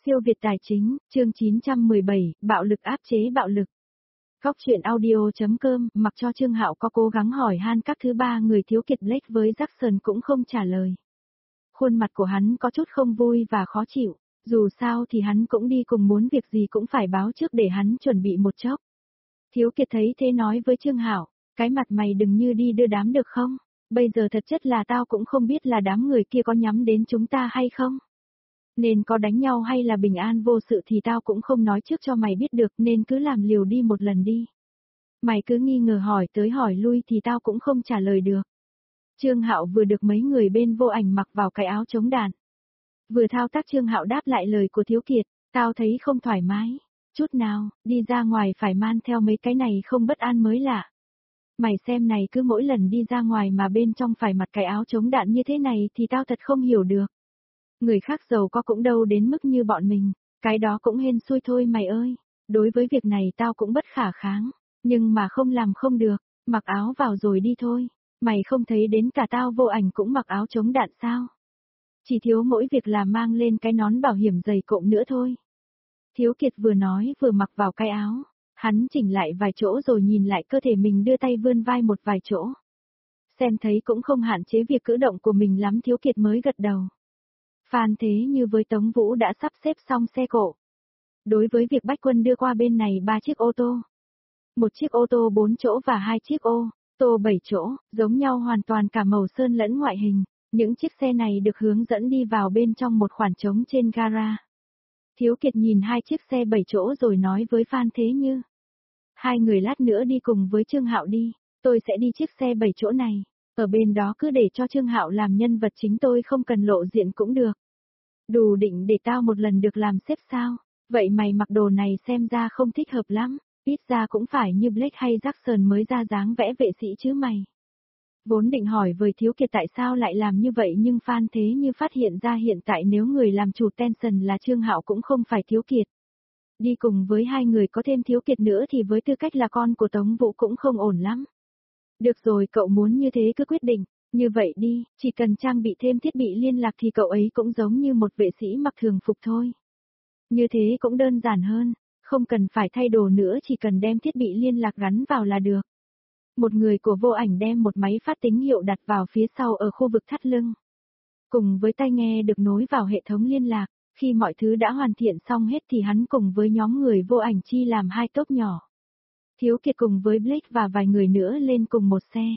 Siêu Việt Tài Chính, chương 917, bạo lực áp chế bạo lực. Góc truyện audio.com, mặc cho Trương Hạo có cố gắng hỏi han các thứ ba người thiếu kiệt Blake với Jackson cũng không trả lời. Khuôn mặt của hắn có chút không vui và khó chịu, dù sao thì hắn cũng đi cùng muốn việc gì cũng phải báo trước để hắn chuẩn bị một chốc. Thiếu kiệt thấy thế nói với Trương Hạo, cái mặt mày đừng như đi đưa đám được không? Bây giờ thật chất là tao cũng không biết là đám người kia có nhắm đến chúng ta hay không. Nên có đánh nhau hay là bình an vô sự thì tao cũng không nói trước cho mày biết được nên cứ làm liều đi một lần đi. Mày cứ nghi ngờ hỏi tới hỏi lui thì tao cũng không trả lời được. Trương Hạo vừa được mấy người bên Vô Ảnh mặc vào cái áo chống đạn. Vừa thao tác Trương Hạo đáp lại lời của Thiếu Kiệt, tao thấy không thoải mái. Chút nào, đi ra ngoài phải man theo mấy cái này không bất an mới lạ. Mày xem này cứ mỗi lần đi ra ngoài mà bên trong phải mặc cái áo chống đạn như thế này thì tao thật không hiểu được. Người khác giàu có cũng đâu đến mức như bọn mình, cái đó cũng hên xui thôi mày ơi. Đối với việc này tao cũng bất khả kháng, nhưng mà không làm không được, mặc áo vào rồi đi thôi. Mày không thấy đến cả tao Vô Ảnh cũng mặc áo chống đạn sao? Chỉ thiếu mỗi việc là mang lên cái nón bảo hiểm dày cộm nữa thôi. Thiếu Kiệt vừa nói vừa mặc vào cái áo, hắn chỉnh lại vài chỗ rồi nhìn lại cơ thể mình đưa tay vươn vai một vài chỗ. Xem thấy cũng không hạn chế việc cử động của mình lắm Thiếu Kiệt mới gật đầu. Phan Thế Như với Tống Vũ đã sắp xếp xong xe cộ. Đối với việc Bách Quân đưa qua bên này 3 chiếc ô tô. Một chiếc ô tô 4 chỗ và 2 chiếc ô tô 7 chỗ, giống nhau hoàn toàn cả màu sơn lẫn ngoại hình. Những chiếc xe này được hướng dẫn đi vào bên trong một khoảng trống trên gara. Thiếu Kiệt nhìn 2 chiếc xe 7 chỗ rồi nói với Phan Thế Như. Hai người lát nữa đi cùng với Trương Hạo đi, tôi sẽ đi chiếc xe 7 chỗ này. Ở bên đó cứ để cho Trương Hạo làm nhân vật chính tôi không cần lộ diện cũng được. Đủ định để tao một lần được làm sếp sao? Vậy mày mặc đồ này xem ra không thích hợp lắm, ít ra cũng phải như Blake hay Jackson mới ra dáng vẽ vệ sĩ chứ mày. Vốn định hỏi với Thiếu Kiệt tại sao lại làm như vậy nhưng Phan Thế Như phát hiện ra hiện tại nếu người làm chủ Tension là Trương Hạo cũng không phải Thiếu Kiệt. Đi cùng với hai người có thêm Thiếu Kiệt nữa thì với tư cách là con của Tống Vũ cũng không ổn lắm. Được rồi cậu muốn như thế cứ quyết định, như vậy đi, chỉ cần trang bị thêm thiết bị liên lạc thì cậu ấy cũng giống như một vệ sĩ mặc thường phục thôi. Như thế cũng đơn giản hơn, không cần phải thay đồ nữa chỉ cần đem thiết bị liên lạc gắn vào là được. Một người của Vô Ảnh đem một máy phát tín hiệu đặt vào phía sau ở khu vực thắt lưng. Cùng với tai nghe được nối vào hệ thống liên lạc, khi mọi thứ đã hoàn thiện xong hết thì hắn cùng với nhóm người Vô Ảnh chi làm hai tốp nhỏ. Thiếu Kiệt cùng với Blake và vài người nữa lên cùng một xe.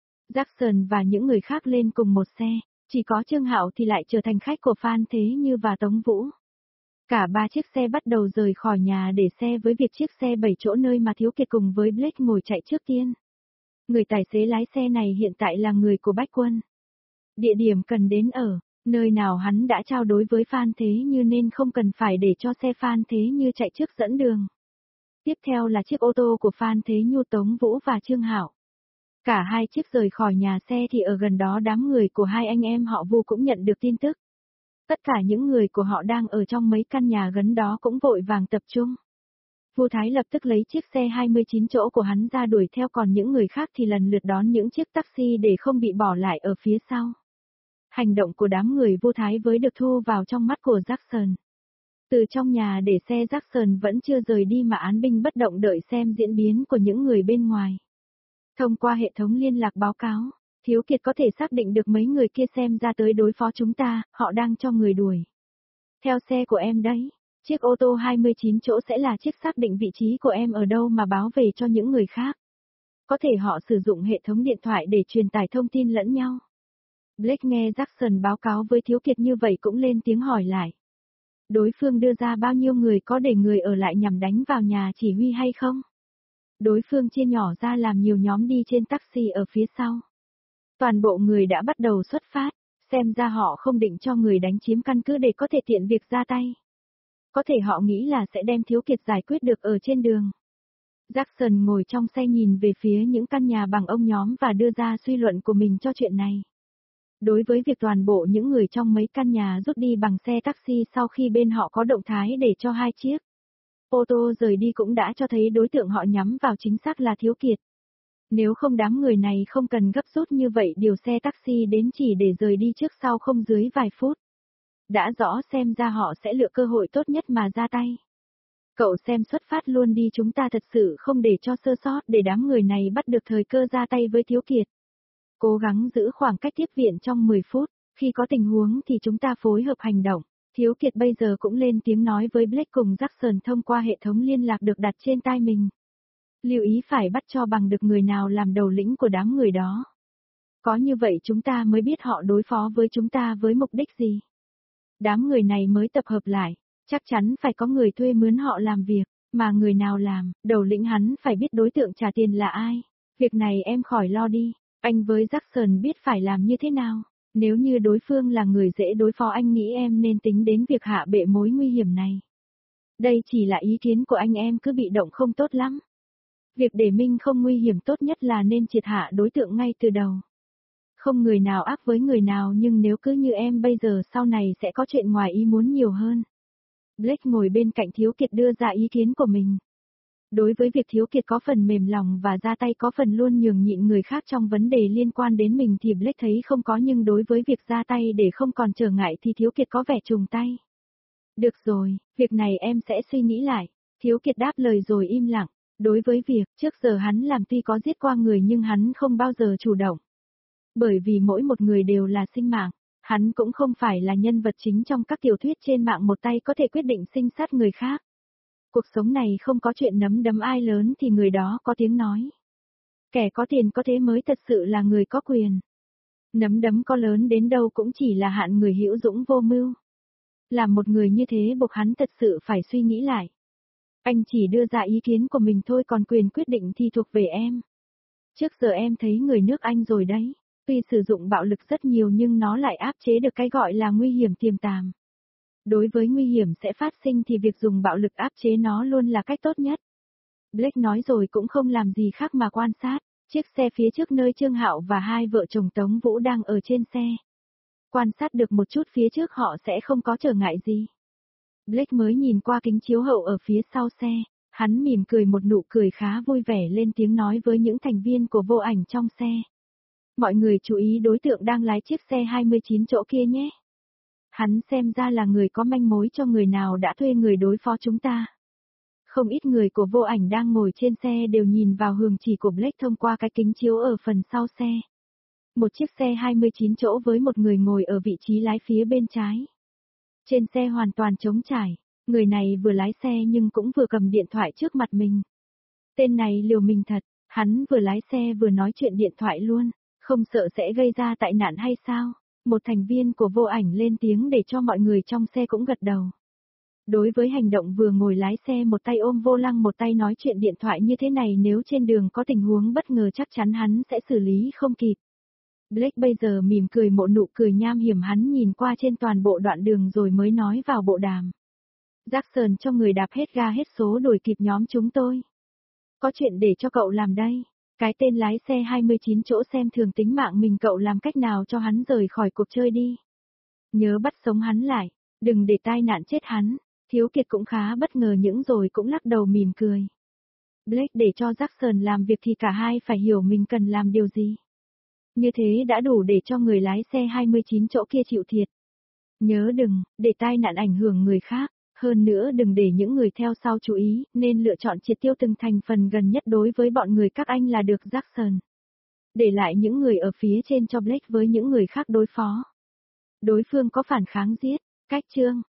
Jackson và những người khác lên cùng một xe, chỉ có Trương Hạo thì lại trở thành khách của Phan Thế Như và Tống Vũ. Cả ba chiếc xe bắt đầu rời khỏi nhà để xe với việc chiếc xe 7 chỗ nơi mà Thiếu Kiệt cùng với Blake ngồi chạy trước tiên. Người tài xế lái xe này hiện tại là người của Bách Quân. Địa điểm cần đến ở, nơi nào hắn đã trao đổi với Phan Thế Như nên không cần phải để cho xe Phan Thế Như chạy trước dẫn đường. Tiếp theo là chiếc ô tô của Phan Thế Như, Tống Vũ và Trương Hạo. Cả hai chiếc rời khỏi nhà xe thì ở gần đó đám người của hai anh em họ Vu cũng nhận được tin tức. Tất cả những người của họ đang ở trong mấy căn nhà gần đó cũng vội vàng tập trung. Vu Thái lập tức lấy chiếc xe 29 chỗ của hắn ra đuổi theo còn những người khác thì lần lượt đón những chiếc taxi để không bị bỏ lại ở phía sau. Hành động của đám người Vu Thái với được thu vào trong mắt của Jackson. Từ trong nhà để xe Jackson vẫn chưa rời đi mà án binh bất động đợi xem diễn biến của những người bên ngoài. Thông qua hệ thống liên lạc báo cáo, Thiếu Kiệt có thể xác định được mấy người kia xem ra tới đối phó chúng ta, họ đang cho người đuổi. Theo xe của em đấy, chiếc ô tô 29 chỗ sẽ là chiếc xác định vị trí của em ở đâu mà báo về cho những người khác. Có thể họ sử dụng hệ thống điện thoại để truyền tải thông tin lẫn nhau. Blake nghe Jackson báo cáo với Thiếu Kiệt như vậy cũng lên tiếng hỏi lại. Đối phương đưa ra bao nhiêu người có để người ở lại nhằm đánh vào nhà chỉ huy hay không? Đối phương chia nhỏ ra làm nhiều nhóm đi trên taxi ở phía sau. Toàn bộ người đã bắt đầu xuất phát, xem ra họ không định cho người đánh chiếm căn cứ để có thể tiện việc ra tay. Có thể họ nghĩ là sẽ đem Thiếu Kiệt giải quyết được ở trên đường. Jackson ngồi trong xe nhìn về phía những căn nhà bằng ông nhóm và đưa ra suy luận của mình cho chuyện này. Đối với việc toàn bộ những người trong mấy căn nhà rút đi bằng xe taxi sau khi bên họ có động thái để cho hai chiếc ô tô rời đi cũng đã cho thấy đối tượng họ nhắm vào chính xác là Thiếu Kiệt. Nếu không đám người này không cần gấp rút như vậy điều xe taxi đến chỉ để rời đi trước sau không dưới vài phút. Đã rõ xem ra họ sẽ lựa cơ hội tốt nhất mà ra tay. Cậu xem xuất phát luôn đi, chúng ta thật sự không để cho sơ sót để đám người này bắt được thời cơ ra tay với Thiếu Kiệt. Cố gắng giữ khoảng cách tiếp viện trong 10 phút, khi có tình huống thì chúng ta phối hợp hành động. Thiếu Kiệt bây giờ cũng lên tiếng nói với Blake cùng Jackson thông qua hệ thống liên lạc được đặt trên tai mình. Lưu ý phải bắt cho bằng được người nào làm đầu lĩnh của đám người đó. Có như vậy chúng ta mới biết họ đối phó với chúng ta với mục đích gì. Đám người này mới tập hợp lại, chắc chắn phải có người thuê mướn họ làm việc, mà người nào làm, đầu lĩnh hắn phải biết đối tượng trả tiền là ai. Việc này em khỏi lo đi, anh với Jackson biết phải làm như thế nào. Nếu như đối phương là người dễ đối phó, anh nghĩ em nên tính đến việc hạ bệ mối nguy hiểm này. Đây chỉ là ý kiến của anh, em cứ bị động không tốt lắm. Việc để Minh không nguy hiểm tốt nhất là nên triệt hạ đối tượng ngay từ đầu. Không người nào ác với người nào, nhưng nếu cứ như em bây giờ sau này sẽ có chuyện ngoài ý muốn nhiều hơn. Blake ngồi bên cạnh Thiếu Kiệt đưa ra ý kiến của mình. Đối với việc Thiếu Kiệt có phần mềm lòng và ra tay có phần luôn nhường nhịn người khác trong vấn đề liên quan đến mình thì Blake thấy không có, nhưng đối với việc ra tay để không còn trở ngại thì Thiếu Kiệt có vẻ trùng tay. Được rồi, việc này em sẽ suy nghĩ lại. Thiếu Kiệt đáp lời rồi im lặng. Đối với việc trước giờ hắn làm tuy có giết qua người nhưng hắn không bao giờ chủ động. Bởi vì mỗi một người đều là sinh mạng, hắn cũng không phải là nhân vật chính trong các tiểu thuyết trên mạng một tay có thể quyết định sinh sát người khác. Cuộc sống này không có chuyện nắm đấm ai lớn thì người đó có tiếng nói. Kẻ có tiền có thế mới thật sự là người có quyền. Nắm đấm có lớn đến đâu cũng chỉ là hạn người hữu dũng vô mưu. Làm một người như thế buộc hắn thật sự phải suy nghĩ lại. Anh chỉ đưa ra ý kiến của mình thôi, còn quyền quyết định thì thuộc về em. Trước giờ em thấy người nước Anh rồi đấy. Tuy sử dụng bạo lực rất nhiều nhưng nó lại áp chế được cái gọi là nguy hiểm tiềm tàng. Đối với nguy hiểm sẽ phát sinh thì việc dùng bạo lực áp chế nó luôn là cách tốt nhất. Blake nói rồi cũng không làm gì khác mà quan sát chiếc xe phía trước nơi Trương Hạo và hai vợ chồng Tống Vũ đang ở trên xe. Quan sát được một chút phía trước họ sẽ không có trở ngại gì. Blake mới nhìn qua kính chiếu hậu ở phía sau xe, hắn mỉm cười một nụ cười khá vui vẻ, lên tiếng nói với những thành viên của Vô Ảnh trong xe. Mọi người chú ý đối tượng đang lái chiếc xe 29 chỗ kia nhé. Hắn xem ra là người có manh mối cho người nào đã thuê người đối phó chúng ta. Không ít người của Vô Ảnh đang ngồi trên xe đều nhìn vào hướng chỉ của Blake thông qua cái kính chiếu ở phần sau xe. Một chiếc xe 29 chỗ với một người ngồi ở vị trí lái phía bên trái. Trên xe hoàn toàn trống trải, người này vừa lái xe nhưng cũng vừa cầm điện thoại trước mặt mình. Tên này liều mình thật, hắn vừa lái xe vừa nói chuyện điện thoại luôn, không sợ sẽ gây ra tai nạn hay sao? Một thành viên của Vô Ảnh lên tiếng để cho mọi người trong xe cũng gật đầu. Đối với hành động vừa ngồi lái xe một tay ôm vô lăng một tay nói chuyện điện thoại như thế này, nếu trên đường có tình huống bất ngờ chắc chắn hắn sẽ xử lý không kịp. Blake bây giờ mỉm cười một nụ cười nham hiểm, hắn nhìn qua trên toàn bộ đoạn đường rồi mới nói vào bộ đàm. Jackson cho người đạp hết ga hết số đuổi kịp nhóm chúng tôi. Có chuyện để cho cậu làm đây. Cái tên lái xe 29 chỗ xem thường tính mạng mình, cậu làm cách nào cho hắn rời khỏi cuộc chơi đi. Nhớ bắt sống hắn lại, đừng để tai nạn chết hắn. Thiếu Kiệt cũng khá bất ngờ những rồi cũng lắc đầu mỉm cười. Blake để cho Jackson làm việc thì cả hai phải hiểu mình cần làm điều gì. Như thế đã đủ để cho người lái xe 29 chỗ kia chịu thiệt. Nhớ đừng để tai nạn ảnh hưởng người khác, hơn nữa đừng để những người theo sau chú ý, nên lựa chọn triệt tiêu từng thành phần gần nhất đối với bọn người các anh là được. Jackson để lại những người ở phía trên cho Blake với những người khác đối phó. Đối phương có phản kháng giết, cách chương